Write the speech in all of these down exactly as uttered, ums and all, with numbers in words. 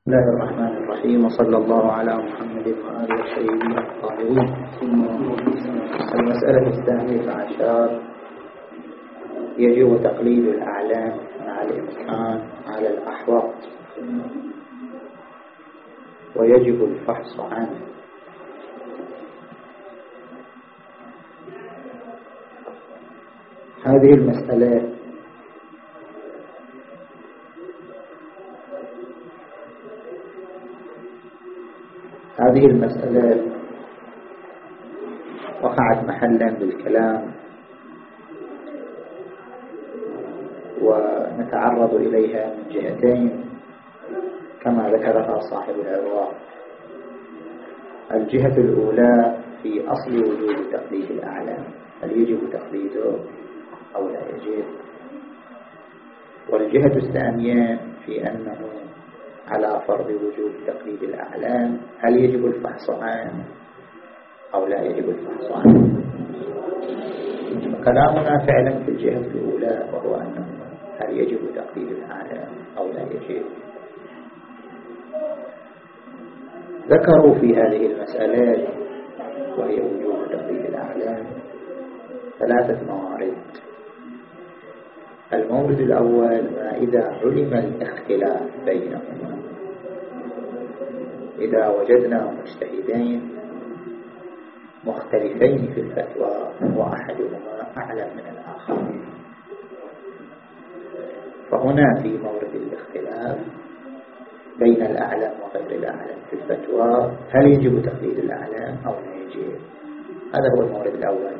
بسم الله الرحمن الرحيم، وصلى الله على محمد وآله وصحبه الطاهرين. المسألة الثانية عشر: يجب تقليد الأعلام مع الإمكان على الأحوط، ويجب الفحص عنه. هذه المسألة هذه المسألة وقعت محلا بالكلام، ونتعرض إليها من جهتين كما ذكرها صاحب العروة. الجهة الأولى في أصل وجوب تقليد الأعلام، هل يجب تقليده أو لا يجب؟ والجهة الثانية في أنه على فرض وجوب تقليد الأعلام هل يجب الفحص عنه أو لا يجب الفحص عنه؟ فكلامنا فعلا في الجهة الأولى، وهو أنه هل يجب تقليد الأعلام أو لا يجب. ذكروا في هذه المسألة وهي وجوب تقليد الأعلام ثلاثة موارد. المورد الأول: ما إذا علم الاختلاف بينهما، إذا وجدنا مجتهدين مختلفين في الفتوى وأحدهما أعلم من الآخر، فهنا في مورد الاختلاف بين الأعلم وغير الأعلم في الفتوى هل يجب تقليد الأعلم أو لا يجب؟ هذا هو المورد الأول.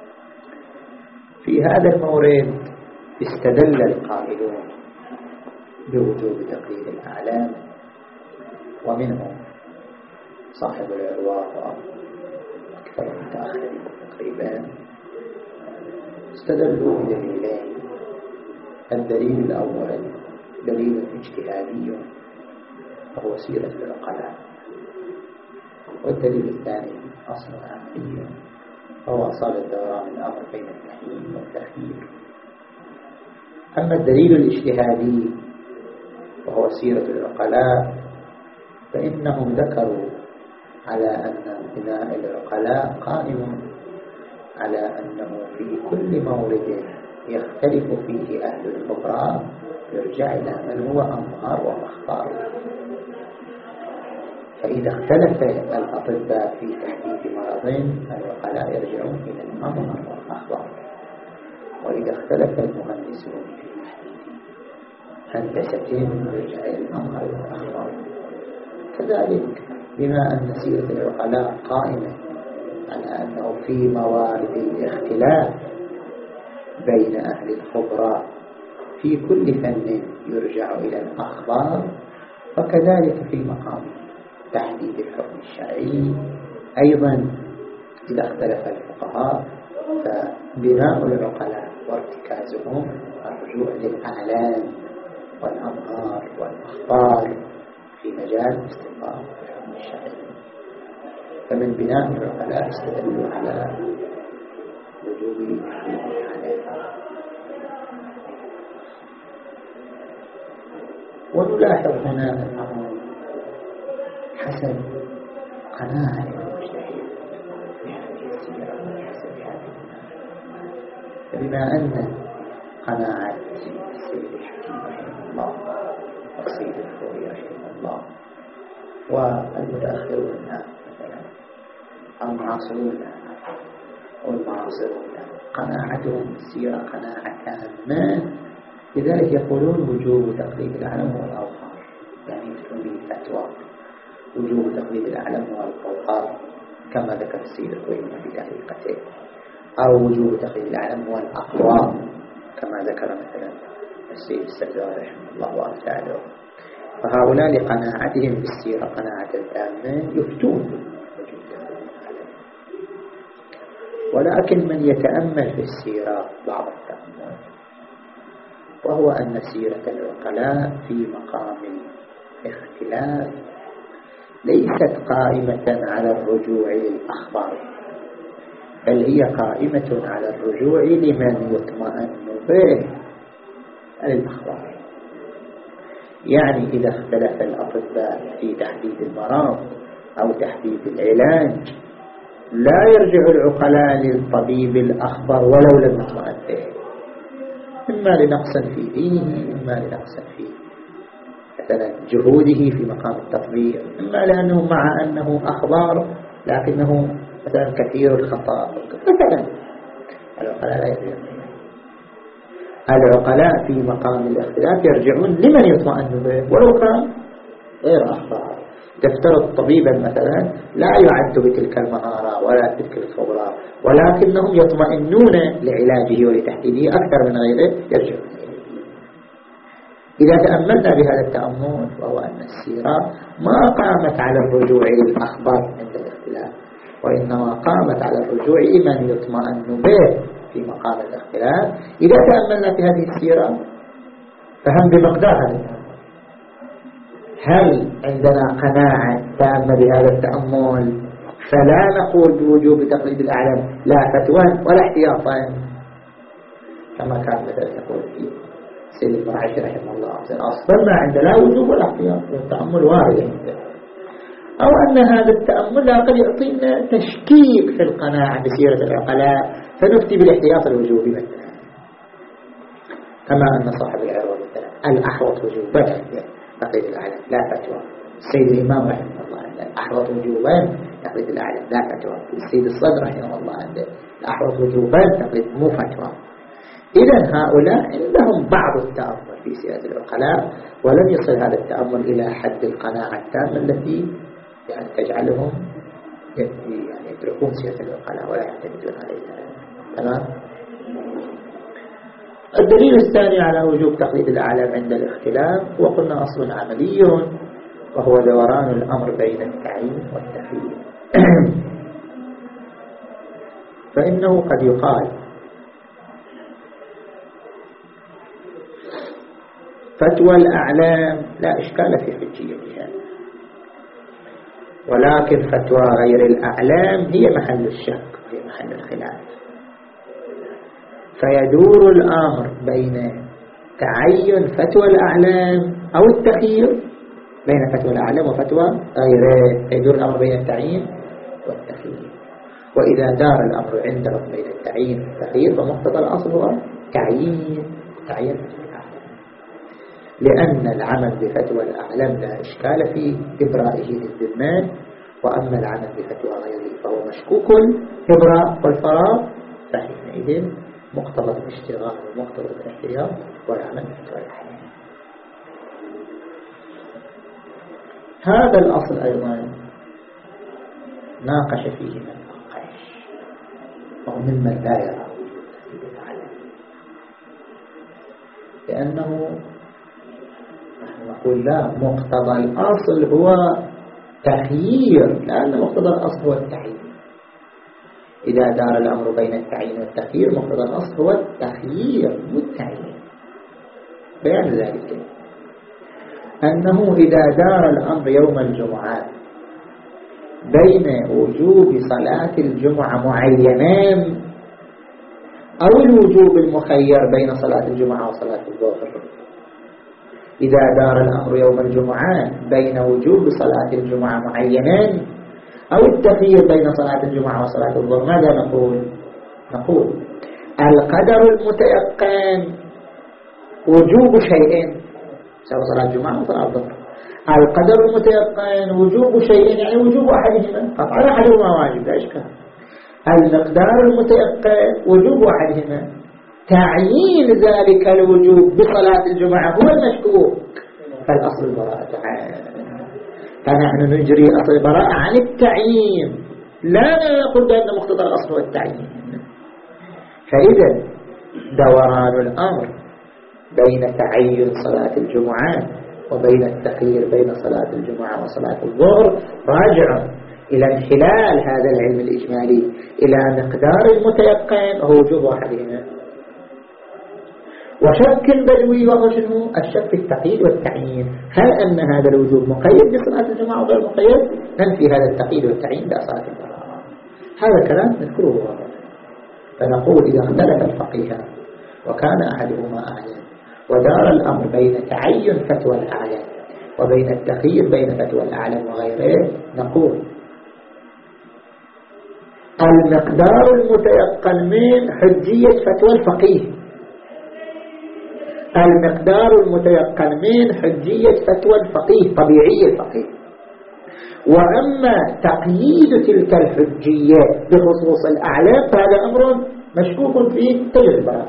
في هذا المورد استدل القائلون بوجوب تقليد الأعلام، ومنهم صاحب العروة وأكثر المتأخرين تقريبا استدلوا بدليلين. الدليل الأول دليل اجتهادي وهو سيرة العقلاء، والدليل الثاني أصل عقلي وهو أصال الدوران الأمر بين التحريم والتخيير. أما الدليل الاجتهادي وهو سيرة العقلاء فإنهم ذكروا على أن بناء العقلاء قائم على أنه في كل مورد يختلف فيه أهل الخبراء يرجع إلى من هو أمهر ومختار. فإذا اختلف الأطباء في تحديد مرض العقلاء يرجعون إلى الأمهر والمختار، وإذا اختلف المهندسون في تحديد هندسة يرجع إلى الأمهر والمختار. كذلك بما أن سيرة العقلاء قائمة على أنه في موارد الاختلاف بين أهل الخبراء في كل فن يرجع إلى الأخبار، فكذلك في مقام تحديد الحكم الشرعي أيضا إذا اختلف الفقهاء فبناء العقلاء وارتكازهم الرجوع للأعلام والأمهار والأخبار في مجال استنباط الحكم الشرعي. فمن بناء العقلاء استدلوا على وجوب تحديد الأعلام. ونلاحظ هنا أنه حسب قناعة المجتهد بهذه السيرة وحسب هذه المنهج، فبما أن قناعة السيد الحكيم رحمه الله والسيد الخوري رحمه الله والمتأخرون مثلا المعاصرون والمعاصرون قناعتهم بالسيرة قناعة تامة، لذلك يقولون وجوب تقليد الأعلم والأظهار، يعني يفتون به الفتوى وجوب تقليد الأعلم والأظهار كما ذكر السيد الخويني في تحقيقته، أو وجوب تقليد الأعلم والأقوى كما ذكر مثلا السيد السجاد رحمه الله وأمثاله. فهؤلاء لقناعتهم بالسيرة قناعة تامة يفتون وجوب تقليد الأعلم. ولكن من يتأمل في السيرة بعض التأمل، وهو أن سيرة العقلاء في مقام الاختلاف ليست قائمة على الرجوع للأخبار، بل هي قائمة على الرجوع لمن يطمئن به الأخبار. يعني إذا اختلف الأطباء في تحديد المرض أو تحديد العلاج لا يرجع العقلاء للطبيب الأخبر ولو لم يطمئن به، إما لنقص في دينه، إما لنقص في مثلا جهوده في مقام التطبيق، إما لأنه مع أنه أخبار لكنه مثلا كثير الخطأ مثلا. العقلاء لا يرجعون، العقلاء في مقام الاختلاف يرجعون لمن يطمئن به ولو كان غير أخبار. تفترض طبيبا مثلا لا يعد بتلك المهارة ولا بتلك الخبرة، ولكنهم يطمئنون لعلاجه ولتحديده أكثر من غيره، يرجعون. إذا تأملنا بهذا التأمل وهو أن السيرة ما قامت على الرجوع للأخبار عند الاختلاف، وإنما قامت على الرجوع لمن يطمئن به في مقام الاختلاف. إذا تأملنا في هذه السيرة فهم بمقدار هذا التأمل. هل عندنا قناعة تامة بهذا التأمل فلا نقول بوجوب تقليد الأعلم لا فتوى ولا احتياطا كما كان مثلا يقول في سيد المرعشي رحمه الله، أصلا ما عندنا لا وجوب ولا احتياط، التأمل وارد عنده. أو أن هذا التأمل لا قد يعطينا تشكيك في القناعة بسيرة العقلاء فنفتي بالاحتياط الوجوبي مثلا، كما أن صاحب العروة مثلا الأحوط وجوبا تقليد الأعلم لا فتوى. السيد الإمام رحمه الله عنده الأحوط وجوبا تقليد الأعلم لا فتوى. السيد الصدر رحمه الله عنده الأحوط وجوبا تقليد مو فتوى. إذن هؤلاء عندهم بعض التأمل في سيرة العقلاء، ولم يصل هذا التأمل إلى حد القناعة التامة التي يعني تجعلهم يعني يتركون سيرة العقلاء ولا يعتمدون عليها. تمام. الدليل الثاني على وجوب تقليد الأعلام عند الاختلاف وقلنا أصل عملي وهو دوران الأمر بين التعيين والتخيير. فإنه قد يقال فتوى الأعلام لا إشكال في حجيتها، ولكن فتوى غير الأعلام هي محل الشك وهي محل الخلاف. فيدور الأمر بين تعين فتوى الأعلام أو التخيير، بين فتوى الأعلام وفتوى غيره. يدور الأمر بين التعيين والتخيير. وإذا دار الأمر عندهم بين التعيين والتخيير فمقتضى الأصل هو تعيين تعيين فتوى الأعلام، لأن العمل بفتوى الأعلام لا إشكال في إبرائه للذمات، وأما العمل بفتوى غيره فهو مشكوك الإبراء والفراغ، فحينئذ مقتضى الاشتغال ومقتضى الاحتياط والعمل بفتوى الأعلام. هذا الأصل أيضا ناقش فيه من ناقش، وهو ممن لا يرى وجود الأعلام، لأنه نقول لا، مقتضى الأصل هو تخيير، لأن مقتضى الأصل هو التعيين. إذا دار الأمر بين التعيين والتخيير مقتضى الأصل هو التخيير والتعيين. بيان ذلك أنه إذا دار الأمر يوم الجمعة بين وجوب صلاة الجمعة معينان أو الوجوب المخير بين صلاة الجمعة وصلاة الظهر، إذا دار الأمر يوم الجمعة بين وجوب صلاة الجمعة معينان أو التخيير بين صلاة الجمعة وصلاة الظهر، ماذا نقول؟ نقول القدر المتيقن وجوب شيئين، سواء صلاة الجمعة وصلاة الظهر. القدر المتيقن وجوب شيئين يعني وجوب أحدهما، قطعا أحدهما واجب لا إشكال. المقدار المتيقن وجوب أحدهما، تعيين ذلك الوجوب بصلاة الجمعة هو المشكوك، فالأصل البراءة عنه. فنحن نجري أصل البراءة عن التعيين، لا نقول بأن مقتضى الأصل هو التعيين. فإذا دوران الأمر بين تعيين صلاة الجمعة وبين التخيير بين صلاة الجمعة وصلاة الظهر راجع إلى انحلال هذا العلم الإجمالي إلى مقدار المتيقن وهو وجوب أحدهما، وشك البدوي وهو شنو؟ الشك في التقييد والتعيين. هل أن هذا الوجوب مقيد بصلاة الجمعة وغير مقيد؟ ننفي هذا التقييد والتعيين بصلاة الجمعة. هذا كلام نذكره، فنقول إذا اختلف الفقيه وكان أحدهما أعلم ودار الأمر بين تعين فتوى الأعلام وبين التخيير بين فتوى الأعلام وغيره، نقول المقدار المتيقن من حجية فتوى الفقيه، المقدار المتيقن من حجية فتوى الفقيه طبيعي الفقيه. وأما تقييد تلك الحجية بخصوص الأعلام فهذا أمر مشكوك فيه تجربة.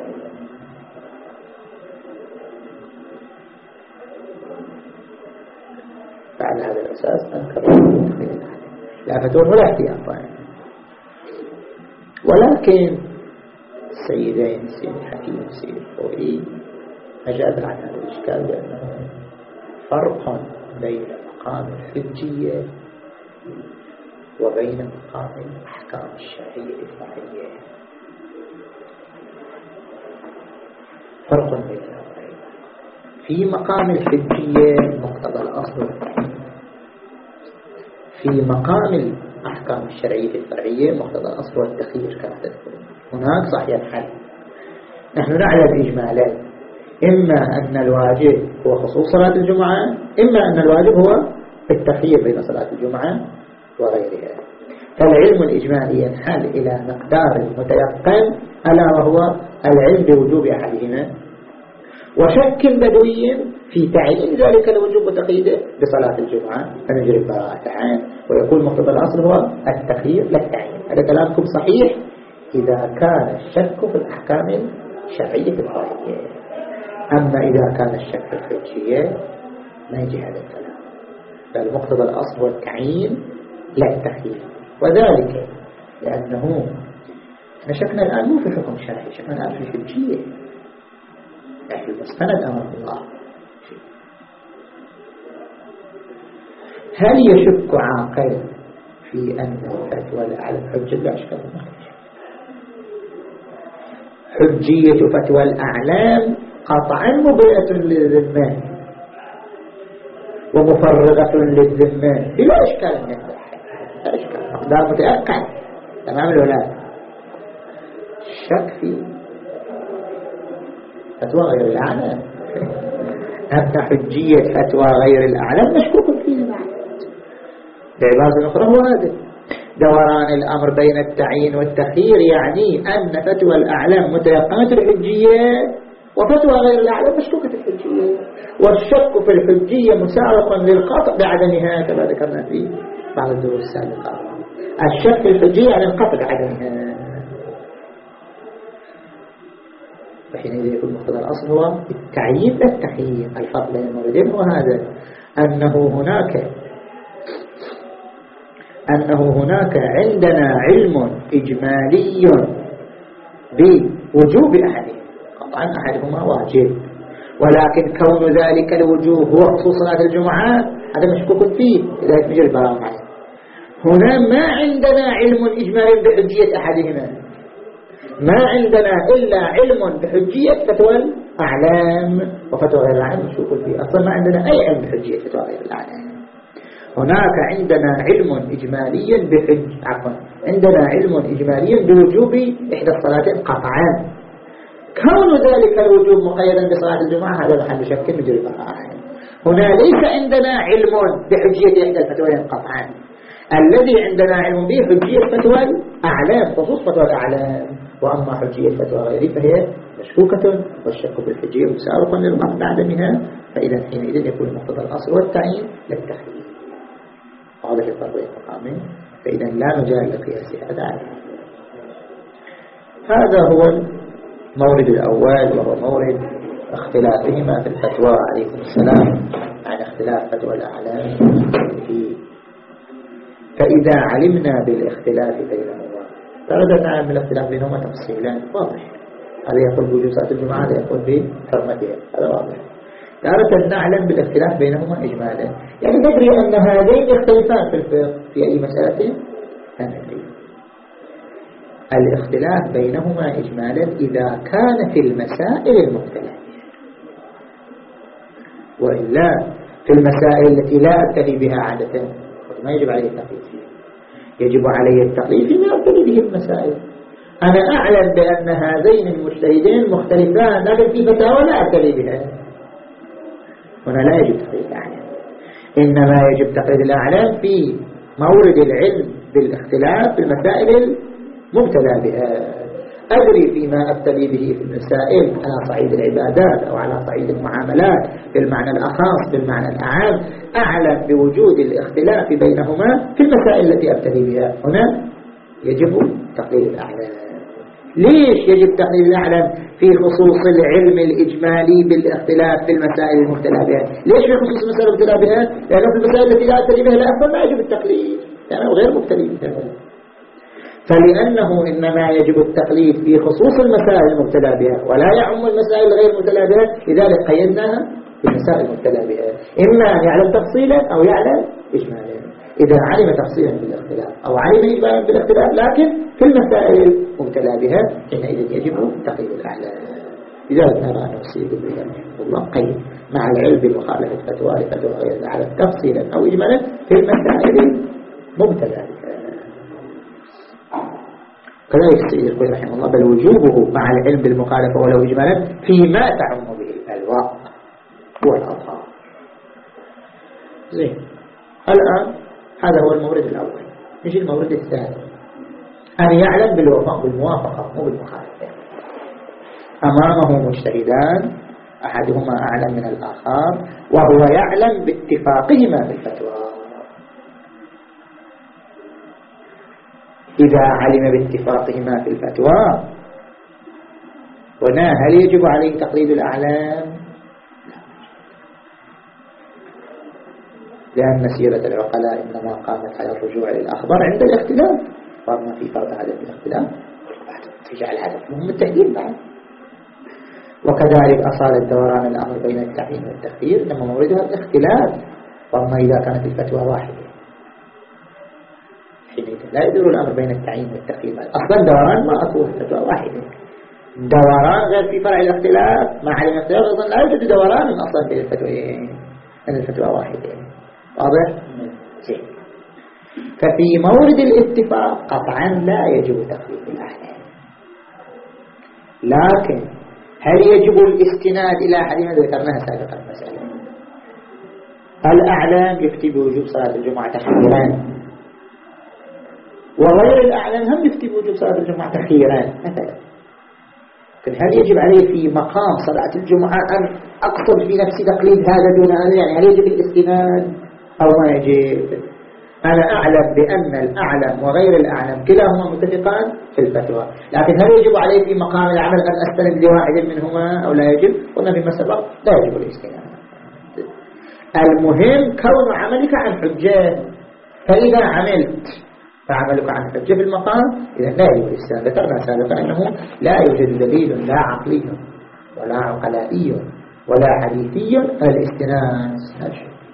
فعلى هذا الأساس أنكر لا فتوى ولا احتياط. ولكن السيدين السيد الحكيم السيد الخوئي أجاب عن هذا الإشكال بأنه فرق بين مقام الحجية وبين مقام الأحكام الشرعية الفرعية، فرق بين الأمرين. في مقام الحجية مقتضى الأصل، في مقام الأحكام الشرعية الفرعية مقتضى الأصل والتخيير كما تذكرون. هناك صحيح الحل، نحن نعلم إجمالا إما أن الواجب هو خصوص صلاة الجمعة، إما أن الواجب هو التخيير بين صلاة الجمعة وغيرها. فالعلم الإجمالي ينحل إلى مقدار متيقن ألا وهو العلم بوجوب أحدهما، وشك بدوي في تعيين ذلك الوجوب وتقييده بصلاة الجمعة فنجري البراءة عنه، ويكون مقتضى الأصل هو التخيير لا التعيين. هذا كلامكم صحيح إذا كان الشك في الأحكام الشرعية الفرعية. أما إذا كان الشك في الحجية ما يجي هذا الكلام، بل مقتضى الأصل والتعيين لا التخيير. وذلك لأنه شكنا الآن مو في حكم شرعي، شكنا الآن في الحجية، يعني المستند أمام الله. هل يشك عاقل في أن فتوى الأعلام حجة؟ لا أشكال المخرج. حجية فتوى الأعلام قطعا مبرئة للذمة ومفرغة للذمة بلا إشكال من لا إشكال، مقدار متيقن تمام الولاد. الشك في فتوى غير الأعلام، أما حجية فتوى غير الأعلام مشكوك فيه بعبارة أخرى. هو هذا دوران الأمر بين التعيين والتخيير، يعني أن فتوى الأعلام متيقنة الحجية وفتوى غير الأعلام مشكوكة الحجية، والشك في الحجية مسارق للقطع بعدمها كما ذكرنا في بعض الدروس السابقة. الشك في الحجية يعني القطع بعدمها، فحينئذ يكون مقتضى الأصل هو التعيين لا التخيير. الفرق بين الموردين هو هذا، أنه هناك أنه هناك عندنا علم إجمالي بوجوب أحدهم، طبعا أحدهما واجب، ولكن كون ذلك الوجوب هو خصوص صلاة الجمعة هذا مشكوك فيه، لذلك نجري البراءة عنه. هنا ما عندنا علم إجمالي بحجية أحدهما، ما عندنا إلا علم بحجية فتوى الأعلام، وفتوى غير الأعلام مشكوك فيه. أصلا ما عندنا أي علم بحجية فتوى غير الأعلام. هناك عندنا علم إجمالي بحج عفوا عندنا علم إجمالي بوجوب إحدى الصلاتين قطعا. كون ذلك الوجوب مقيدا بصلاة الجمعة هذا محل شك نجري براءة. هنا ليس عندنا علم بحجية إحدى الفتوين قطعا، الذي عندنا علم به حجية فتوى الأعلام خصوص فتوى الأعلام، وأما حجية فتوى غيره فهي مشكوكة، والشك بالحجية مسارق للقطع بعدمها، فإذا حينئذ يكون مقتضى الأصل والتعيين للتخيير. واضح الفرق بين المقامين، فإذا لا مجال لقياس هذا عليه. هذا هو المورد الأول، وهو مورد اختلافهما في الفتوى عليكم السلام عن اختلاف فتوى الأعلام فيه. فإذا علمنا بالاختلاف بينهما فأردنا نعلم الاختلاف بينهما تفصيلا واضح، هذا يقول بوجوب صلاة الجمعة، هذا يقول بحرمتها، هذا واضح. تارة نعلم بالاختلاف بينهما إجمالا، يعني ندري أن هذين يختلفان في الفقه في أي مسألة لا ندري. الاختلاف بينهما إجمالا إذا كان في المسائل المختلفة، وإلا في المسائل التي لا أبتدي بها عادة ما يجب عليه التقليد فيها، يجب عليه التقليد فيما يبتدي به المسائل. أنا أعلم بأن هذين المجتهدين مختلفان لكن في فتاوى لا أبتلي بها، هنا لا يجب تقليد الأعلام، إنما يجب تقليد الأعلام في مورد العلم بالاختلاف في المسائل المبتلى بها. أدري فيما أبتلي به في المسائل على صعيد العبادات أو على صعيد المعاملات بالمعنى الأخص بالمعنى الأعام، أعلم بوجود الاختلاف بينهما في المسائل التي أبتلي بها، هنا يجب تقليد الأعلام. ليش يجب تقليد الأعلام في خصوص العلم الإجمالي بالاختلاف في المسائل المبتلى بها؟ ليش في خصوص المسائل المبتلى بها؟ لأنه في المسائل التي لا أبتلي بها لا أفضل ما يجب التقليد، لأنه يعني غير مبتلي بها. فلأنه إنما يجب التقليد في خصوص المسائل المبتلى بها ولا يعم المسائل غير المبتلى بها، لذلك قيدناها في المسائل المبتلى بها، إما أن يعلم تفصيلا أو يعلم إجمالا. إذا علم تفصيلا بالاختلاف أو علم إجمالا بالاختلاف لكن في المسائل المبتلى بها حينئذ يجب تقييد الأعلام. لذلك نرى أن السيد ابن رحمه الله قيد مع العلم بمخالفة فتوى لفتوى غير الأعلام تفصيلا أو إجمالا في المسائل المبتلى بها. كذلك السيد يقول رحمه الله بل وجوبه مع العلم بالمخالفة ولو إجمالا فيما تعم به الألواء والأظهار. زين، الآن هذا هو المورد الأول. نجي المورد الثاني، أن يعلم بالوفاق بالموافقة مو بالمخالفة. أمامه مجتهدان أحدهما أعلم من الآخر وهو يعلم باتفاقهما بالفتوى. إذا علم باتفاقهما في الفتوى هنا هل يجب عليه تقليد الأعلام؟ لأن سيرة العقلاء إنما قامت على الرجوع للأخبار عند الاختلاف، فما في فرض عدم الاختلاف تجعل هدف مهم التحديد بعد. وكذلك أصالة دوران الأمر بين التعيين والتخيير لما موردها الاختلاف، فما إذا كانت الفتوى واحدة حينئذ لا يدور الأمر بين التعيين والتخيير، أصلا دوران ما أكون فتوى واحدة، دوران غير في فرع الاختلاف مع علم الاختلاف أصلا لا يوجد دوران من أصلا بين الفتوين أن الفتوى واحدة. واضح؟ زين. ففي مورد الاتفاق قطعا لا يجب تقليد الأعلام، لكن هل يجب الاستناد إلى حديث ذكرناها سابقا المسألة؟ الأعلام يفتي بوجوب صلاة الجمعة تخييرا وغير الأعلام هم يفتي بوجوب صلاة الجمعة تخييرا مثلا، لكن هل يجب عليه في مقام صلاة الجمعة أن أقصد في نفسي تقليد هذا دون هذا؟ يعني هل يجب الاستناد أو ما يجب؟ أنا أعلم بأن الأعلم وغير الأعلم كلاهما متفقان في الفتوى، لكن هل يجب عليه في مقام العمل أن أستند لواحد منهما أو لا يجب؟ قلنا فيما سبق لا يجب الاستناد. المهم كون عملك عن حجة، فإذا عملت فعملك عن حجة في المقام إذا لا يجب الاستناد. ذكرنا سابقا أنه لا يوجد دليل لا عقلي ولا عقلائي ولا حديثي على الاستناد.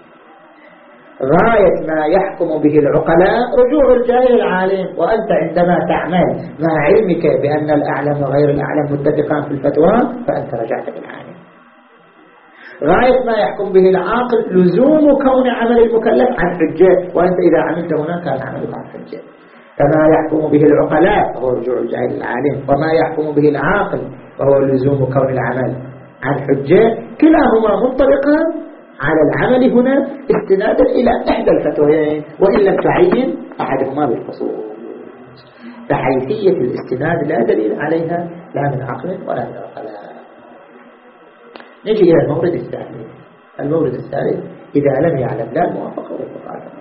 غاية ما يحكم به العقلاء رجوع الجاهل العالم، وأنت عندما تعمل مع علمك بأن الأعلم وغير الأعلم متفقان في الفتوى فأنت رجعت بالعالم. غاية ما يحكم به العاقل لزوم كون عمل المكلف عن حجة، وأنت إذا عملت هنا كان عملك عن حجة. كما يحكم به العقلاء وهو رجوع الجاهل العالم، وما يحكم به العاقل وهو لزوم كون العمل عن حجة، كلاهما منطبقان على العمل هنا استنادا إلى إحدى الفتوين وإن لم تعين أحدهما بالخصوص. فحيثية الاستناد لا دليل عليها لا من عقل ولا من عقلاء. نجي إلى المورد الثالث. المورد الثالث إذا لم يعلم لا الموافقة والمخالفة.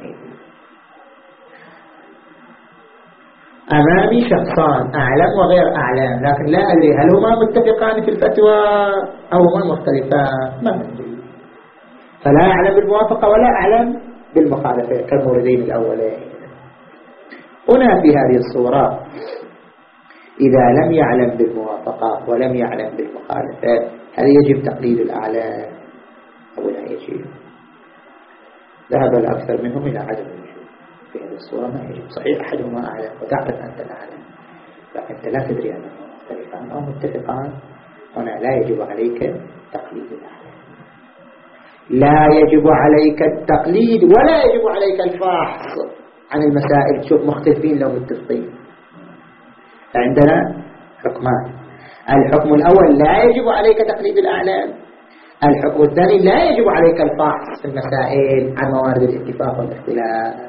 أمامي شخصان أعلم وغير أعلم، لكن لا أدري هل هما متفقان في الفتوى أو هما مختلفان، ما ندري. فلا أعلم بالموافقة ولا أعلم بالمخالفة كالموردين الأولين. هنا في هذه الصورة إذا لم يعلم بالموافقة ولم يعلم بالمخالفة هل يجب تقليد الأعلام أو لا يجب؟ ذهب الأكثر منهم إلى عدم الوجوب. في هذه الصورة ما يجب. صحيح أحدهما أعلم وتعرف أنت الأعلم، لكن أنت لا تدري أنهما مختلفان أو متفقان، هنا لا يجب عليك تقليد الأعلام. لا يجب عليك التقليد ولا يجب عليك الفحص عن المسائل تشوف مختلفين لو متفقين. فعندنا حكمان. الحكم الأول لا يجب عليك تقليد الأعلام. الحكم الثاني لا يجب عليك الفحص في المسائل عن موارد الاتفاق والاختلاف.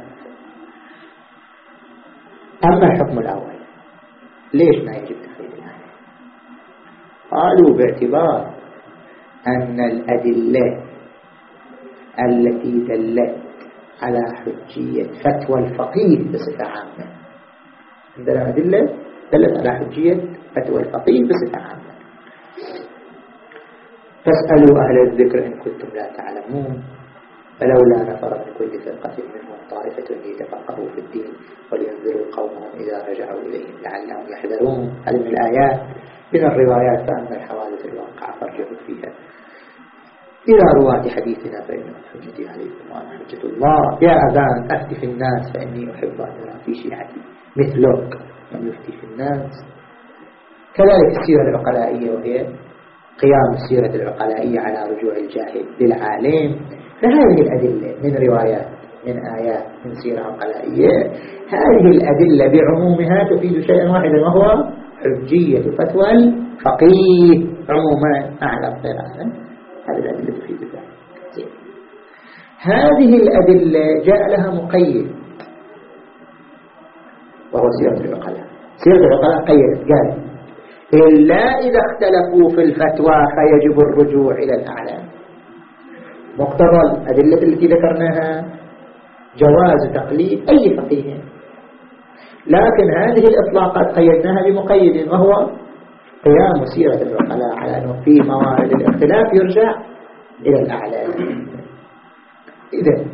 أما الحكم الأول ليش ما يجب تقليد الأعلام؟ قالوا باعتبار أن الأدلة التي دلت على حجية فتوى الفقيه بصفة عامة، عندنا أدلة دلت على حجية فتوى الفقيه بصفة عامة. فاسألوا أهل الذكر إن كنتم لا تعلمون فلولا نفر من كل فرقة منهم طائفة ليتفقهوا في الدين ولينذروا قومهم إذا رجعوا إليهم لعلهم يحذرون. هذه من الآيات. من الروايات فأما الحوادث الواقعة فارجعوا فيها إلى رواة حديثنا فإنهم حجتي عليكم وأنا حجة الله. يا أذان أفتي في الناس فإني أحب أن أرى في شيعتي مثلك من يفتي في الناس. كذلك السيرة العقلائية وهي قيام السيرة العقلائية على رجوع الجاهل للعالم. فهذه الأدلة من روايات من آيات من سيرة عقلائية، هذه الأدلة بعمومها تفيد شيئا واحدا وهو حجية فتوى الفقيه عموما أعلى القراءة. هذه الأدلة تفيد ذلك. هذه الأدلة جاء لها مقيد وهو سيرة العقلاء. سيرة العقلاء قيدت قال إلا إذا اختلفوا في الفتوى فيجب الرجوع إلى الأعلام. مقتضى الأدلة التي ذكرناها جواز تقليد أي فقيه، لكن هذه الإطلاقات قيدناها بمقيد وهو قيام سيرة العقلاء على أنه في موارد الاختلاف يرجع إلى الأعلام. إذن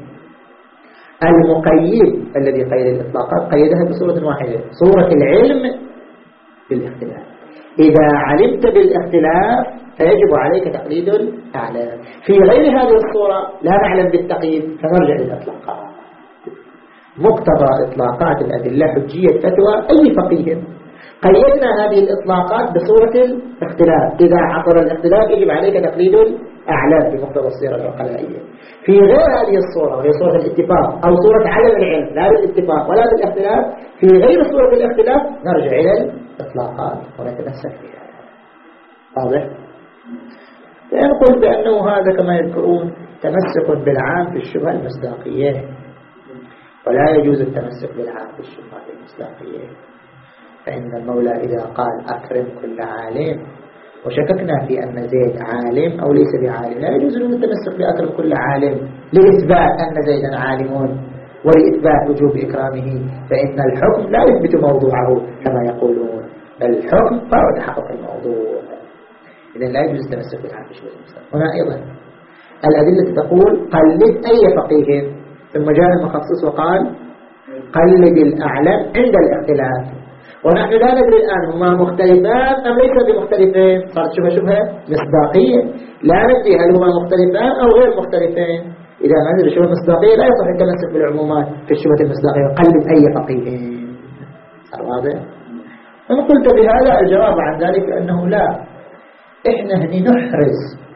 المقيد الذي قيد الإطلاقات قيدها بصورة واحدة، صورة العلم بالاختلاف. إذا علمت بالاختلاف فيجب عليك تقليد الأعلام. في غير هذه الصورة لا نعلم بالتقييد فنرجع للإطلاقات. مقتضى إطلاقات الأدلة حجية فتوى أي فقيه. قيدنا هذه الإطلاقات بصورة الاختلاف. إذا عطر الاختلاف يجب عليك تقليد الأعلام بمقتضى السيرة العقلائية. في غير هذه الصورة وهي صورة الاتفاق أو صورة عدم العلم لا بالاتفاق ولا بالاختلاف، في غير صورة الاختلاف نرجع إلى الإطلاقات ونتمسك بها. واضح؟ لأن قلت بأنه هذا كما يذكرون تمسك بالعام في الشبهة المصداقية، ولا يجوز التمسك بالعام في الشبهة المصداقية. فإن المولى إذا قال أكرم كل عالم وشككنا في أن زيد عالم أو ليس بعالم، لا يجوز لنا التمسك بأكرم كل عالم لإثبات أن زيدا عالم ولإثبات وجوب إكرامه، فإن الحكم لا يثبت موضوعه كما يقولون، بل الحكم فهو تحقق الموضوع. إذن لا يجوز التمسك بالعام في الشبهة المصداقية. هنا أيضا الأدلة تقول قلد أي فقيه، ثم جاء المخصص وقال قلد الأعلم عند الاختلاف. ونحن لا ندري الآن هما مختلفان أم ليس بمختلفين. صارت شبهة شبهة مصداقية، لا ندري هل هما مختلفان أو غير مختلفين. إذا ما ندري شبهة مصداقية لا يصح التمسك بالعمومات في الشبهة المصداقية. قلد أي فقيه. صار واضح؟ أنا قلت بهذا الجواب عن ذلك أنه لا، إحنا هني نحرز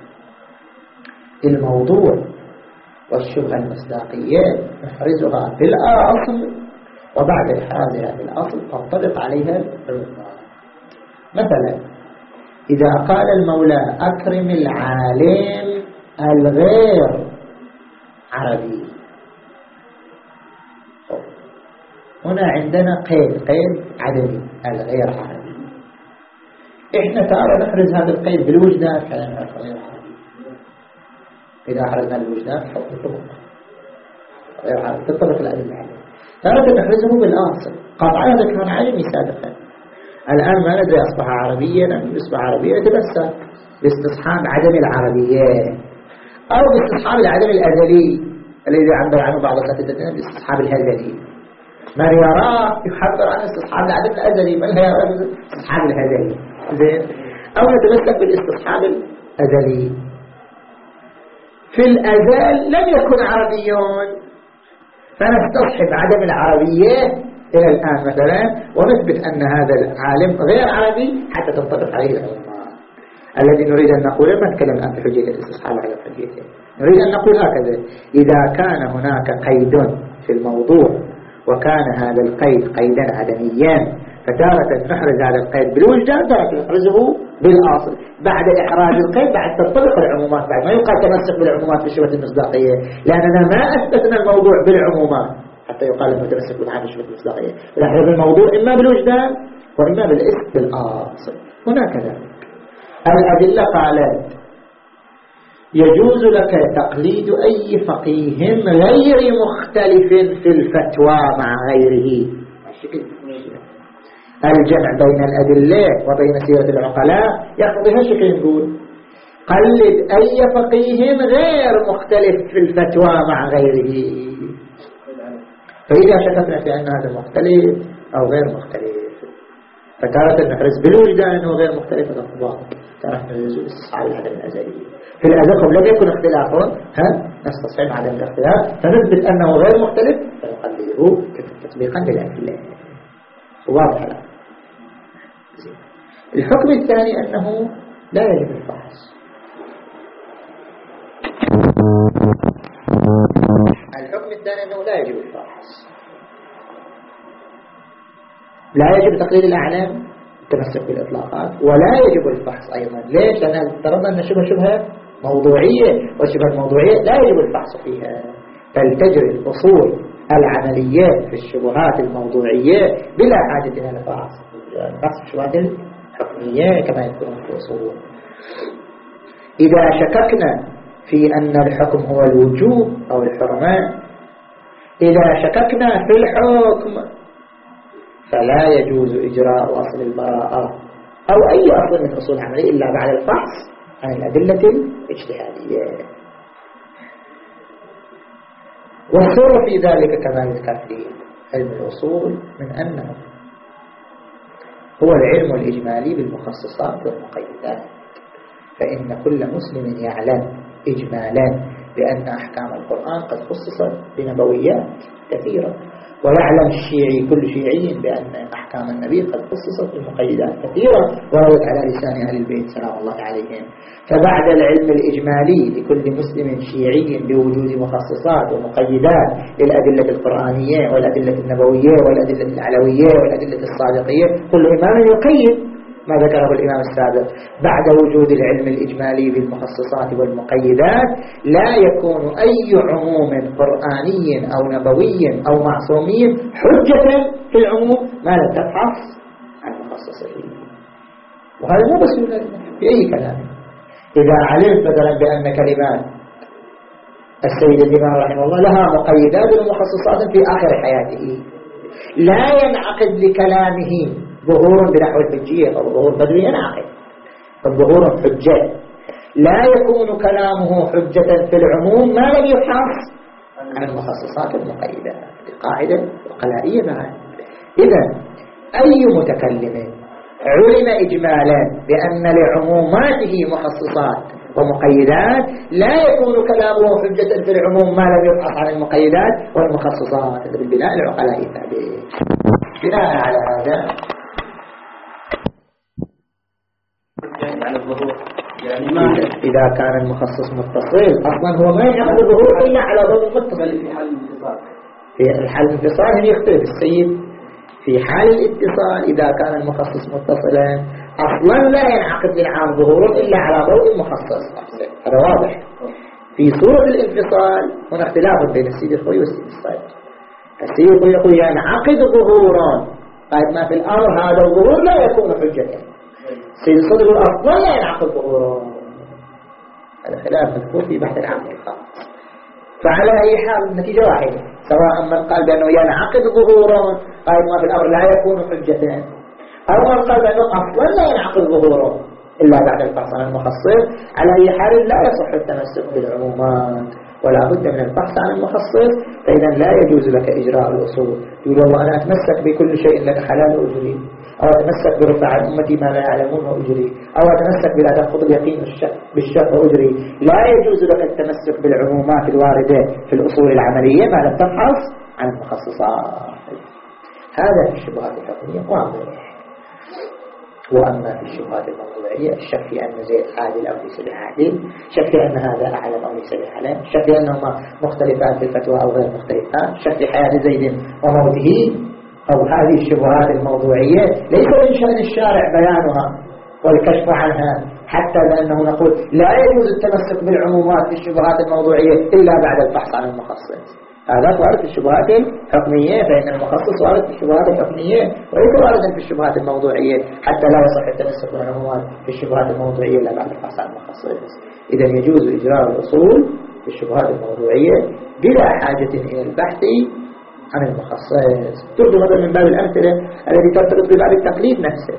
الموضوع والشبهة المصداقية نحرزها بالأصل، وبعد إحرازها بالأصل تنطبق عليها العمومات. مثلا إذا قال المولى أكرم العالم الغير عربي، هنا عندنا قيد قيد عدمي الغير عربي. إحنا تعالى نحرز هذا القيد بالوجدان فلا نعرف غير عربي. إذا أحرزنا بالوجدان حكم طبق غير عربي تطبق الأدلة عليه. تارة نحرزه بالأصل. قطعا هذا كان عالمي سابقا، الآن ما ندري أصبح عربيا أم يصبح عربيا، يتمسك باستصحاب عدم العربية أو باستصحاب العدم الأزلي الذي عبر عنه بعض الأساتذة باستصحاب الهزلي. ما يراه يحبر عن استصحاب العدم الأزلي، بل هي استصحاب الهزلي. زين، أو نتمسك بالاستصحاب الأزلي. في الأزل لم يكن عربيون فنستصحب عدم العربية إلى الآن مثلا ونثبت أن هذا العالم غير عربي حتى تنطبق عليه العلماء. الذي نريد أن نقول ما نتكلم الآن في حجية الاستصحاب على حجيته، نريد أن نقول هكذا: إذا كان هناك قيد في الموضوع وكان هذا القيد قيدا عدميا فتارة نحرز هذا القيد بالوجدان، تارة نحرزه بالأصل. بعد إحراز القيد بعد تنطبق العمومات، بعد ما يقال تمسك بالعمومات في شبهة المصداقية، لأننا ما أثبتنا الموضوع بالعمومات حتى يقال أنه تمسك بالمعنى شبهة المصداقية، نحرز الموضوع إما بالوجدان وإما بالاسم بالأصل. هنا كذلك الأدلة قالت يجوز لك تقليد أي فقيه غير مختلف في الفتوى مع غيره. الجمع بين الأدلة وبين سيرة العقلاء يقضي هالشكل، نقول قلد أي فقيه غير مختلف في الفتوى مع غيره. فإذا شككنا في أن هذا مختلف أو غير مختلف، فتارة نحرز بالوجدان أنه غير مختلف الأخبار، ترى نحرز على العدم الأزلي. في الأزل قبل لم يكن اختلافا ها نستصحب عدم الاختلاف فنثبت أنه غير مختلف فنقلده تطبيقا للأدلة. واضح الآن. الحكم الثاني أنه لا يجب الفحص. الحكم الثاني أنه لا يجب الفحص، لا يجب تقليد الأعلام التمسك بالإطلاقات، ولا يجب الفحص أيضا. ليش؟ لأن افترضنا أن شبه شبهة موضوعية، والشبهة الموضوعية لا يجب الفحص فيها، بل تجري الأصول العمليات في الشبهات الموضوعية بلا حاجة إلى الفحص. الفحص في الشبهات الحكمية كما يكون في الأصول. إذا شككنا في أن الحكم هو الوجوب أو الحرمان، إذا شككنا في الحكم فلا يجوز إجراء أصل البراءة أو أي أصل من أصول العملية إلا بعد الفحص عن الأدلة الاجتهادية. والسر في ذلك كما يذكر في علم الأصول من أنه هو العلم الإجمالي بالمخصصات والمقيدات، فإن كل مسلم يعلم إجمالا بأن أحكام القرآن قد خصصت بنبويات كثيرة، ويعلم الشيعي كل شيعي بأن أحكام النبي قد خصصت بمقيدات كثيرة وردت على لسان أهل البيت سلام الله عليهم. فبعد العلم الإجمالي لكل مسلم شيعي بوجود مخصصات ومقيدات للأدلة القرآنية والأدلة النبوية والأدلة العلوية والأدلة الصادقية، كل إمام يقيد ما ذكره الإمام السابق. بعد وجود العلم الإجمالي بالمخصصات والمقيدات لا يكون أي عموم قرآني أو نبوي أو معصومي حجة في العموم ما لم تبحث عن مخصصه. وهذا مو بس في أي كلام. إذا علمت مثلا بأن كلمات السيد الإمام رحمه الله لها مقيدات ومخصصات في آخر حياته، لا ينعقد لكلامه ظهور بنحو الحجية أو ظهور بدوي، ينعقد فالظهور حجة. لا يكون كلامه حجة في العموم ما لم يبحث عن المخصصات المقيدة. قاعدة عقلائية معا. إذا أي متكلم علم إجمالا بأن لعموماته مخصصات ومقيدات لا يكون كلامه حجة في العموم ما لم يبحث عن المقيدات والمخصصات. هذا بالبناء العقلائي تعبير. بناء على هذا على الظهور، يعني ما إذا كان المخصص متصل أصلا هو ما يعمل الظهور إلا على ضوء متصل. في حال الانفصال، في حال الانفصال هنا يختلف السيد. في حال الاتصال إذا كان المخصص متصلا أصلا لا ينعقد للعام ظهور إلا على ضوء المخصص نفسه. هذا واضح. في صورة الانفصال هنا اختلاف بين السيد الخوي والسيد الصيد. السيد الخوي يقول ينعقد ظهورا، قد ما في الأمر هذا الظهور لا يكون حجة. سيد الصدر يقول أصلا لا ينعقد ظهورا. هذا خلاف مذكور في بحث العام الخاص. فعلى أي حال النتيجة واحدة، سواء من قال بأنه ينعقد ظهورا قال ما في الأمر لا يكون حجة، أو من قال بأنه أصلا لا ينعقد ظهورا إلا بعد البحث عن المخصص. على أي حال لا يصح التمسك بالعمومات ولا بد من البحث عن المخصص. فإذا لا يجوز لك إجراء الأصول. يقول والله أنا أتمسك بكل شيء لك حلال وأجري، أو أتمسك برفع عن أمتي ما لا يعلمون وأجري، أو أتمسك بلا تنقض اليقين بالشك وأجري. لا يجوز لك التمسك بالعمومات الواردة في الأصول العملية ما لم تبحث عن المخصصات. هذا في الشبهات الحكمية واضح. وأما في الشبهات الموضوعية الشك في أن زيد عادل أو ليس بعادل، شك في أن هذا أعلم أو ليس بعلم، شك في أنهما مختلفان في الفتوى أو غير مختلفان، شك في حياة زيد وموته، أو هذه الشبهات الموضوعية ليس من شأن الشارع بيانها والكشف عنها، حتى لأنه نقول لا يجوز التمسك بالعمومات في الشبهات الموضوعية إلا بعد البحث عن المخصص. هذا وارد في الشبهات الحكمية، فإن المخصص وارد في الشبهات الحكمية وليس واردا في الشبهات الموضوعية، حتى لا يصح التمسك بالعمومات في الشبهات الموضوعية إلا بعد البحث عن المخصص. إذا يجوز إجراء الأصول في الشبهات الموضوعية بلا حاجة إلى البحث عن المخصص. ترجو مثلا من باب الأمثلة التي ترتبط بباب التقليد نفسه.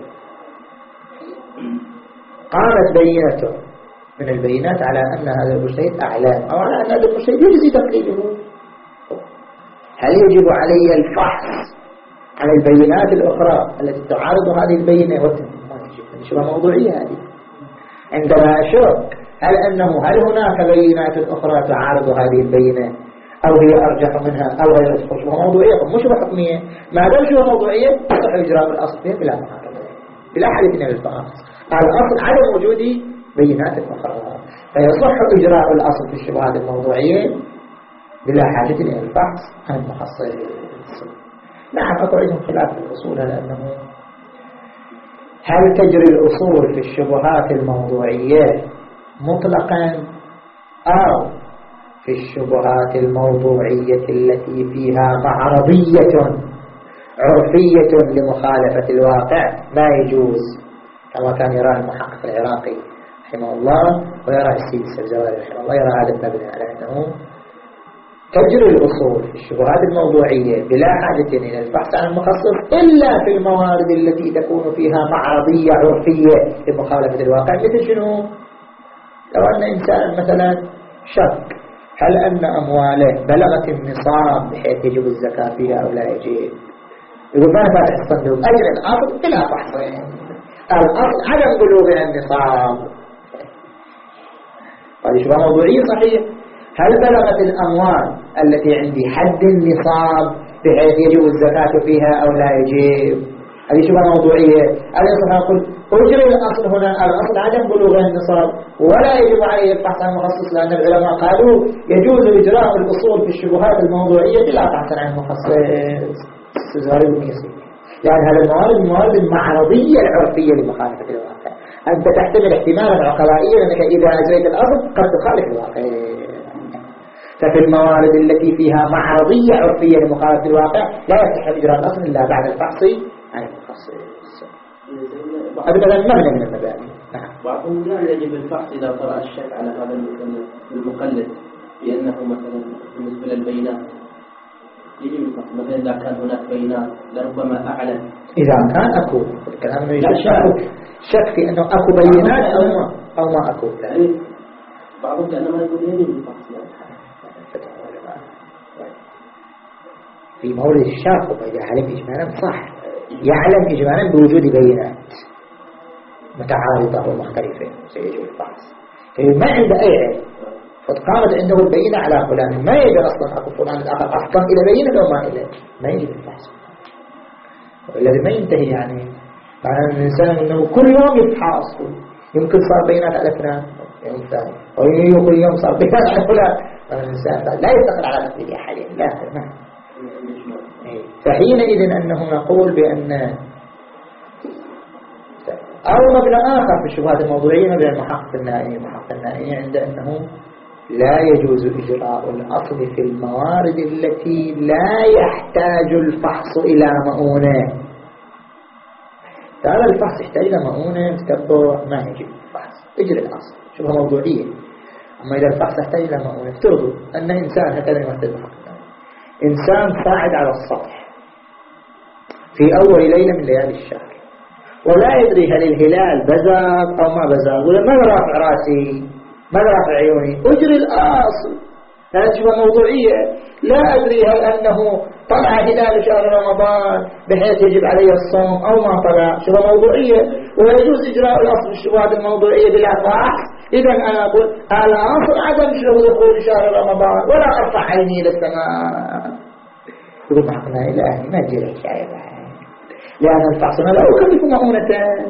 قامت بينة من البينات على أن هذا المجتهد أعلام، أو على أن هذا المجتهد يجزي تقليده. هل يجب علي الفحص عن البينات الأخرى التي تعارض هذه البينة؟ ما يجب، شبه موضوعية هذه. عندما أشك هل أنه هل هناك بينات أخرى تعارض هذه البينة أو هي أرجح منها أو غير شبه موضوعية مش شبه حكمية. ما دام شبه موضوعية يصح إجراء الأصل فيها بلا معارضة بلا حديث من الفحص. الأصل عدم وجود بينات أخرى، فيصح إجراء الأصل في الشبهات الموضوعية بلا حاجة إلى البحث عن المخصص. نعم أكو عندهم خلاف في الأصول، لأنه هل تجري الأصول في الشبهات الموضوعية مطلقا أو في الشبهات الموضوعية التي فيها معرضية عرفية لمخالفة الواقع ما يجوز، كما كان يرى المحقق العراقي رحمه الله ويرى السيد السبزواري رحمه الله، يرى هذا المبنى على أنه تجري الأصول في الشبهات الموضوعية بلا حاجة إلى البحث عن المخصص إلا في الموارد التي تكون فيها معرضية عرفية لمخالفة الواقع. مثل شنو؟ لو أن إنسان مثلا شك هل أن أمواله بلغت النصاب بحيث يجب الزكاة فيها أو لا يجب، يقول ما فاتح الصندوق، أجري الأصل بلا بحث، الأصل عدم بلوغ النصاب. هذه شبهة موضوعية صحيح. هل بلغت الأموال التي عندي حد النصاب بحيث يجب الزكاة فيها أو لا يجب؟ هذه شبهة موضوعية. أنا يصح أقول أجري الأصل هنا، الأصل عدم بلوغ النصاب ولا يجب عليه البحث عن مخصص، لأن العلماء قالوا يجوز إجراء الأصول في الشبهات الموضوعية بلا بحث عن مخصص. لأن هذا الموارد الموارد المعرضية العرفية لمخالفة الواقع. أنت تحتمل احتمالا عقلائيا أنك إذا أجريت الأصل قد تخالف الواقع. ففي الموارد التي فيها معرضية عرفية لمخالفة الواقع لا يصح إجراء الأصل إلا بعد الفحص عن المخصص. هذا مثلا مبنى من المباني. نعم. بعضهم لا يجب الفحص إذا طرأ الشك على هذا المقلد بأنه مثلا بالنسبة للبينات يجب الفحص، مثلا إذا كان هناك بينات لربما أعلن. إذا كان أكو الكلام لا شك شك في أنه أكو بينات أو ما أو ما أكو. يعني بعضهم كأنما يقول يجب الفحص في مورد الشاك وإذا علم إجمالا صح، يعلم إجمالا بوجود بينات متعارضة ومختلفة سيجب الفحص. ما عنده أي علم فقامت عنده البينة على فلان، ما يجب أصلا أكو فلان الآخر أحكم إلى بينة أو ما إليه، ما يجب الفحص. والذي ما ينتهي يعني معنى الإنسان أنه كل يوم يفحص، يمكن صار بينات على فلان يوم ثاني وكل يوم صار بينات على فلان، الإنسان لا يستقر على نفسه أحد لا ما. فحينئذ أنه نقول بأن أو مبنى آخر في الشبهات الموضوعية مبنى المحقق النائي. المحقق النائي عند أنه لا يجوز إجراء الأصل في الموارد التي لا يحتاج الفحص إلى مؤونة. تعالى الفحص يحتاج إلى مؤونة تتبع، ما يجب الفحص، اجري الأصل شبهة موضوعية. أما إذا الفحص يحتاج إلى مؤونة، افترضوا أن إنسان هكذا يمثل المحقق، إنسان صاعد على السطح في أول ليلة من ليالي الشهر ولا يدري هل الهلال بزاغ أو ما بزاغ، ولا ماذا رافع راسي ماذا رافع عيوني، أجري الأصل. هذا شبه موضوعية. لا أدري هل أنه طلع هلال شهر رمضان بحيث يجب عليه الصوم أو ما طلع، شبه موضوعية. ويجوز إجراء الأصل الشبهات الموضوعية بلا فحص. إذا أنا أقول الأصل عدم دخول شهر رمضان ولا أرفع عيني للسماء. يقول معنا إلهي ما تجري الحكاية بعد، لأن الفحص لا يكلف مؤونتان.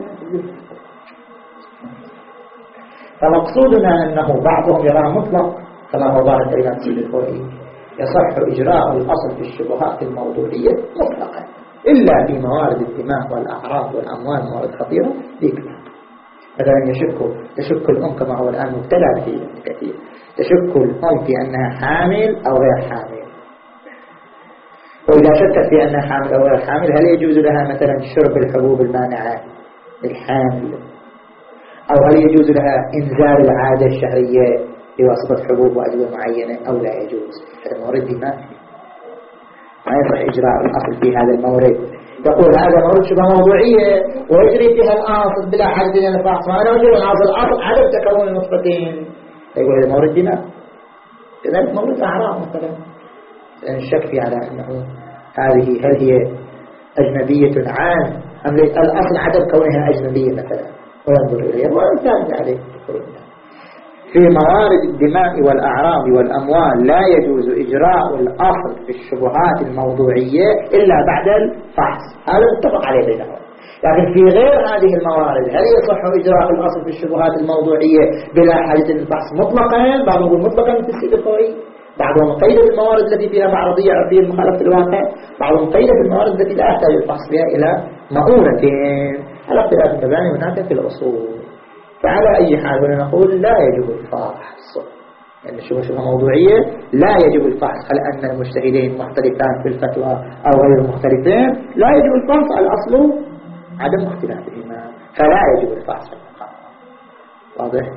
فمقصودنا أنه بعضهم يرى مطلق كما هو ظاهر كلمات سيد الخوئي، يصح إجراء الأصل في الشبهات الموضوعية مطلقا إلا في موارد الدماء والأعراض والأموال موارد خطيرة ذيك لا. مثلا يشك تشك الأم كما هو الآن مبتلى به كثير، تشك الأم في أنها حامل أو غير حامل، وإذا شكت في أنها حامل أو غير حامل هل يجوز لها مثلا شرب الحبوب المانعة للحامل، أو هل يجوز لها إنزال العادة الشهرية بواسطة حبوب وأدوية معينة أو لا يجوز؟ هذا مورد دماء ما يصح إجراء الأصل في هذا المورد. يقول هذا مورد شبه موضوعية ويجري فيها الأصل بلا حد من الفحص، وأنا أجري الأصل الأصل عدم تكون النطفتين، يقول هذا مورد دماء. كذلك مورد أعراض مثلا الشك في على أنه هذه هل هي أجنبية عام أم الأصل عدم كونها أجنبية مثلا وينظر إليها ويساعد عليه. في موارد الدماء والأعراض والأموال لا يجوز إجراء الأصل في الشبهات الموضوعية إلا بعد الفحص، هذا متفق عليه بينهم. لكن في غير هذه الموارد هل يصح إجراء الأصل في الشبهات الموضوعية بلا حاجة للفحص مطلقا؟ بعضهم يقول مطلقا مثل السيد الخوئي، بعضهم قيد في الموارد التي فيها معرضية أو فيها مخالفة الواقع، بعضهم قيد في الموارد التي لا يحتاج الفحص فيها إلى مؤونة على اختلاف المباني هناك في الأصول. فعلى أي حال هنا نقول لا يجب الفحص، لأن يعني الشبهة شبهة موضوعية لا يجب الفحص. هل أن المجتهدين مختلفان في الفتوى أو غير مختلفين؟ لا يجب الفحص، الأصل عدم اختلافهما، فلا يجب الفحص في المقام. واضح؟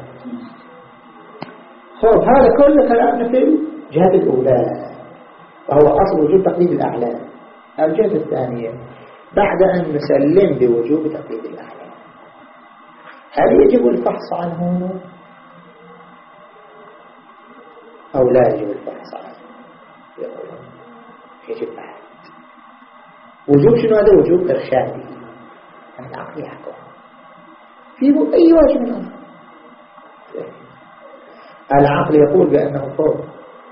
خب هذا كل كلامنا في الجهة الأولى وهو أصل وجوب تقليد الأعلام. الجهة الثانية بعد أن نسلم بوجوب تقليد الأعلام هل يجب الفحص عنه أو لا يجب الفحص عنه؟ يقولون يجب بعد. وجوب شنو هذا؟ وجوب إرشادي، يعني العقل يحكم فيه أي واجب من أمر. العقل يقول بأنه فرض،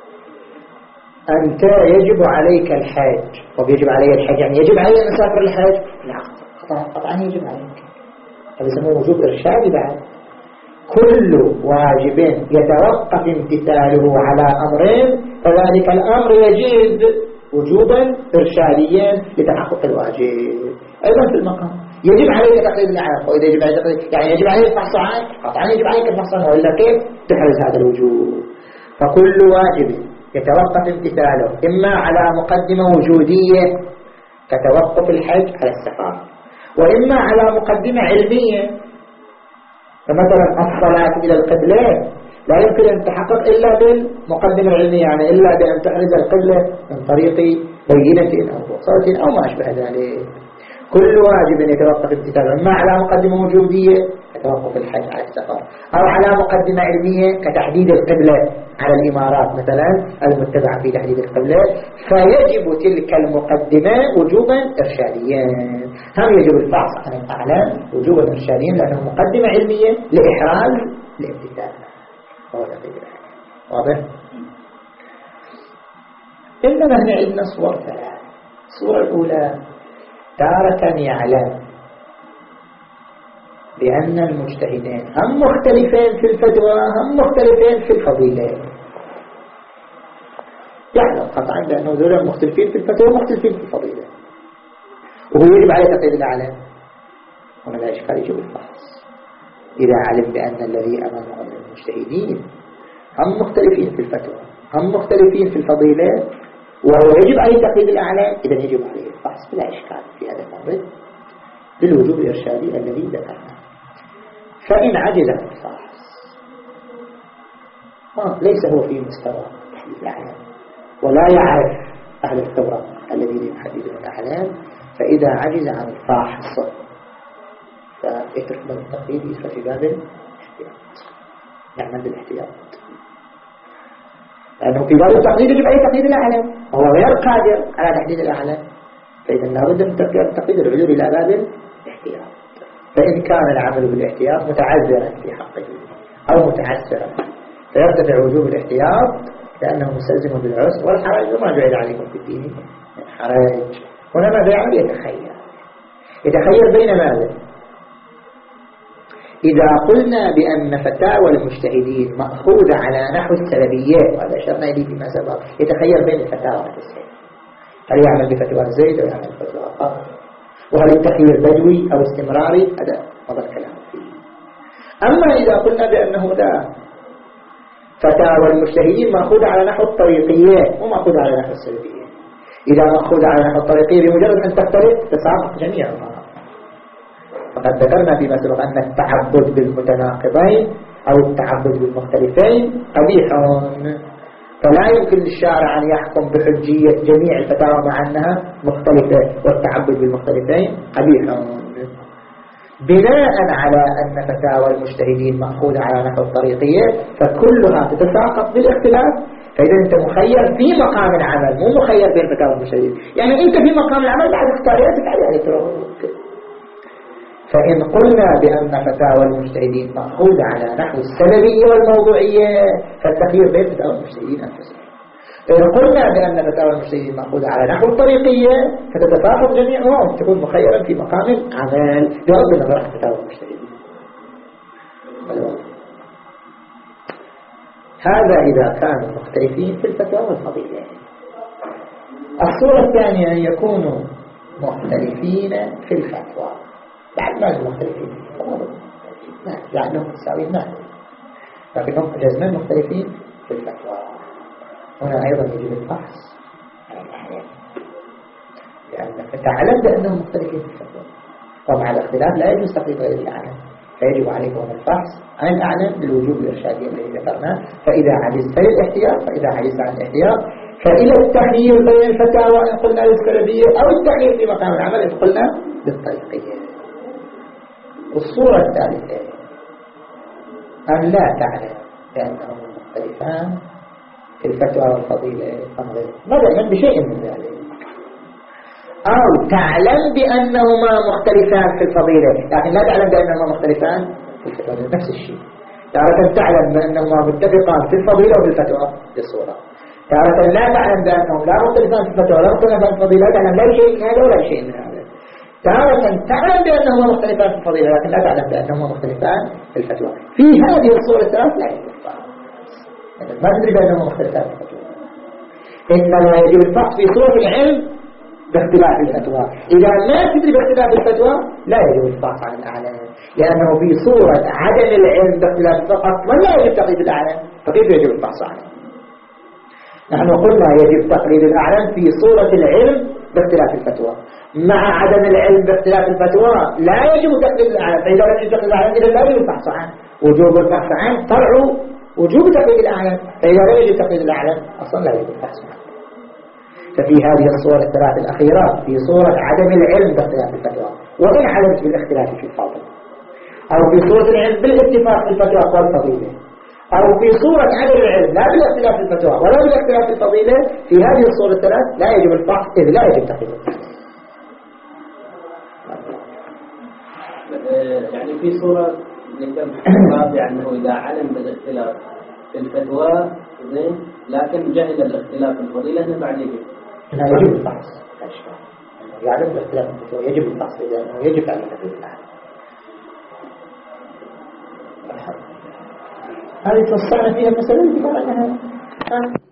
أنت يجب عليك الحج. طب يجب علي الحج يعني يجب علي أن أسافر الحج؟ لا قطعا يجب عليك. هذا يسموه وجوب إرشادي. بعد كل واجب يتوقف امتثاله على أمرين فذلك الأمر يجب وجوبا إرشاديا لتحقق الواجب. أيضا في المقام يجب عليك تقليد الأعلام، وإذا يجب عليك تقليد يعني يجب عليك الفحص عنه، قطعا يجب عليك الفحص عنه، وإلا كيف تحرز هذا الوجوب؟ فكل واجب يتوقف امتثاله إما على مقدمة وجودية كتوقف الحج على السفر، وإما على مقدمة علمية فمثلا الصلاة إلى القبلة لا يمكن أن تحقق إلا بالمقدمة العلمية، يعني إلا بأن تحرز القبلة من طريق بينة أو بصرة أو ما أشبه ذلك. كل واجب يتوقف امتثاله إما على مقدمة وجودية كتوقف الحج على السفر، أو على مقدمة علمية كتحديد القبلة على الإمارات مثلا المتبعة في تحديد القبلة، فيجب تلك المقدمة وجوبا إرشاديا. هم يجب الفحص عن الأعلام وجوبا إرشاديا لأنه مقدمة علمية لإحراز الامتثال. واضح؟ إنما هنا عندنا صور ثلاث. الصورة الأولى تارة يعلم بأن المجتهدين هم مختلفين في الفتوى هم مختلفين في الفضيلة، يعلم قطعا بأنه ذولا مختلفين في الفتوى ومختلفين في الفضيلة، وهو يجب عليه تقليد الأعلام. هنا لا إشكال يجب الفحص إذا علم بأن الذي أمامه من المجتهدين هم مختلفين في الفتوى هم مختلفين في الفضيلة وهو يجب عليه تقليد الأعلام، إذا يجب عليه الفحص بلا إشكال في هذا المورد بالوجوب الإرشادي الذي ذكرناه. فإن عجز عن الفحص آه ليس هو في مستوى تحديد الأعلام ولا يعرف أهل الخبرة الذين يحددون الأعلام، فإذا عجز عن الفحص فيترك باب التقليد يسرى في باب الاحتياط، يعمل بالاحتياط، لأنه في باب التقليد يجب عليه تقليد الأعلام وهو غير قادر على تحديد الأعلام، فإذا لابد من تقليد العذر إلى باب الاحتياط. فإن كان العمل بالاحتياط متعذرا في حقه أو متعسرا فيرتفع وجوب الاحتياط لأنه مستلزم بالعسر والحرج، وما جعل عليكم في الدين من حرج. هنا ماذا يعمل؟ يتخير يتخير بين ماذا؟ إذا قلنا بأن فتاوى المجتهدين مأخوذة على نحو السببيات وهذا أشرنا إليه فيما سبق، يتخير بين الفتاوى والتسهيل. هل يعمل بفتوى زيد أو يعمل بفتوى آخر؟ وهل التخيير بدوي أو استمراري؟ هذا مضى الكلام فيه. أما إذا قلنا بأنه لا، فتاوى المجتهدين مأخوذ على نحو الطريقية ومأخوذ على نحو السلبية. إذا مأخوذ على نحو الطريقية بمجرد أن تختلف تساقط جميعها. فقد ذكرنا فيما سبق أن التعبد بالمتناقضين أو التعبد بالمختلفين قبيح، فلا يمكن للشارع أن يحكم بحجية جميع الفتاوى مع أنها مختلفة، والتعبد بالمختلفين قبيح. بناء على أن فتاوى المجتهدين مأخوذة على نحو الطريقية فكلها تتساقط بالاختلاف. فإذا أنت مخير في مقام العمل، مو مخير بين فتاوى المجتهدين. يعني أنت في مقام العمل بعد اختياراتك عليها تروح. فإن قلنا بأن فتاوى المجتهدين مأخوذة على نحو السببية والموضوعية فالتخيير بين فتاوى المجتهدين أنفسهم. إن قلنا بأن فتاوى المجتهدين مأخوذة على نحو الطريقية فتتفاقم جميعها وتكون مخيرا في مقام العمل بغض النظر عن فتاوى المجتهدين. هذا إذا كانوا مختلفين في الفتوى والفضيلة. الصورة الثانية أن يكونوا مختلفين في الفتوى. بعد ما هم مختلفين لأنهم متساويين معا، لكنهم جزما مختلفين في الفتوى. هنا أيضا يجب الفحص على الأحيان، لأنك تعلم بأنهم مختلفين في الفتوى، ومع الاختلاف لا يجوز تقليد غير الأعلم، فيجب عليك هنا الفحص عن الأعلم بالوجوب الإرشادي الذي ذكرناه. فإذا عجزت للاحتياط فإذا عجزت عن الاحتياط فإلى التخيير بين الفتاوى إن قلنا للسلبية أو التخيير في مقام العمل إن قلنا للطريقية. الصورة الثالثة أن لا تعلم بأنهم مختلفان في الفتوى والفضيلة مثلا بشيء من ذلك، أو تعلم بأنهما مختلفان في الفضيلة لكن لا تعلم بأنهما مختلفان في الفتوى. نفس الشيء. تارة تعلم بأنهما متفقان في الفضيلة وفي الفتوى بالصورة، تارة لا تعلم بأنهم لا مختلفان في الفتوى ولا مختلفان في الفضيلة، لا تعلم لا شيء من هذا ولا شيء من هذا. تارة تعلم بأنهما مختلفان في الفضيلة لكن لا تعلم بأنهما مختلفان في الفتوى. في هذه الصورة الثلاث لا يجب الفحص، ما تدري بأنهما مختلفان في الفتوى. إنما يجب الفحص في صورة العلم باختلاف الفتوى. إذا ما تدري باختلاف الفتوى لا يجب الفحص عن الأعلم، لأنه في صورة عدم العلم باختلاف فقط ولا يجب تقليد الأعلم، فكيف يجب الفحص عنه؟ نحن قلنا يجب تقليد الأعلم في صورة العلم باختلاف الفتوى، مع عدم العلم باختلاف الفتوى لا يجب تقليد الأعلم. فإذا لم يجب تقليد الأعلم إذا لا يجب الفحص عنه. وجوب الفحص عنه فرع وجوب تقليد الأعلم، فإذا لا يجب تقليد الأعلم أصلا لا يجب الفحص عنه. ففي هذه الصور الثلاث الأخيرات في صورة عدم العلم باختلاف الفتوى وإن علمت بالاختلاف في الفضل، أو في صورة العلم بالاتفاق في الفتوى والفضيلة، أو في صورة عدم العلم لا بالاختلاف في الفتوى ولا بالاختلاف في الفضيلة، في هذه الصورة الثلاث لا يجب الفحص إذ لا يجب تقليد الأعلم. يعني في صورة نقدر نقول أنه إذا علم بالاختلاف في الفتوى زين لكن جهل الاختلاف في الفضيلة هنا بعد يجب لا يجب الفحص. يعلم باختلاف الفتوى يجب الفحص لأنه يجب على تقليد الأعلم. هذه توصلنا فيها المسألة اللي قال عنها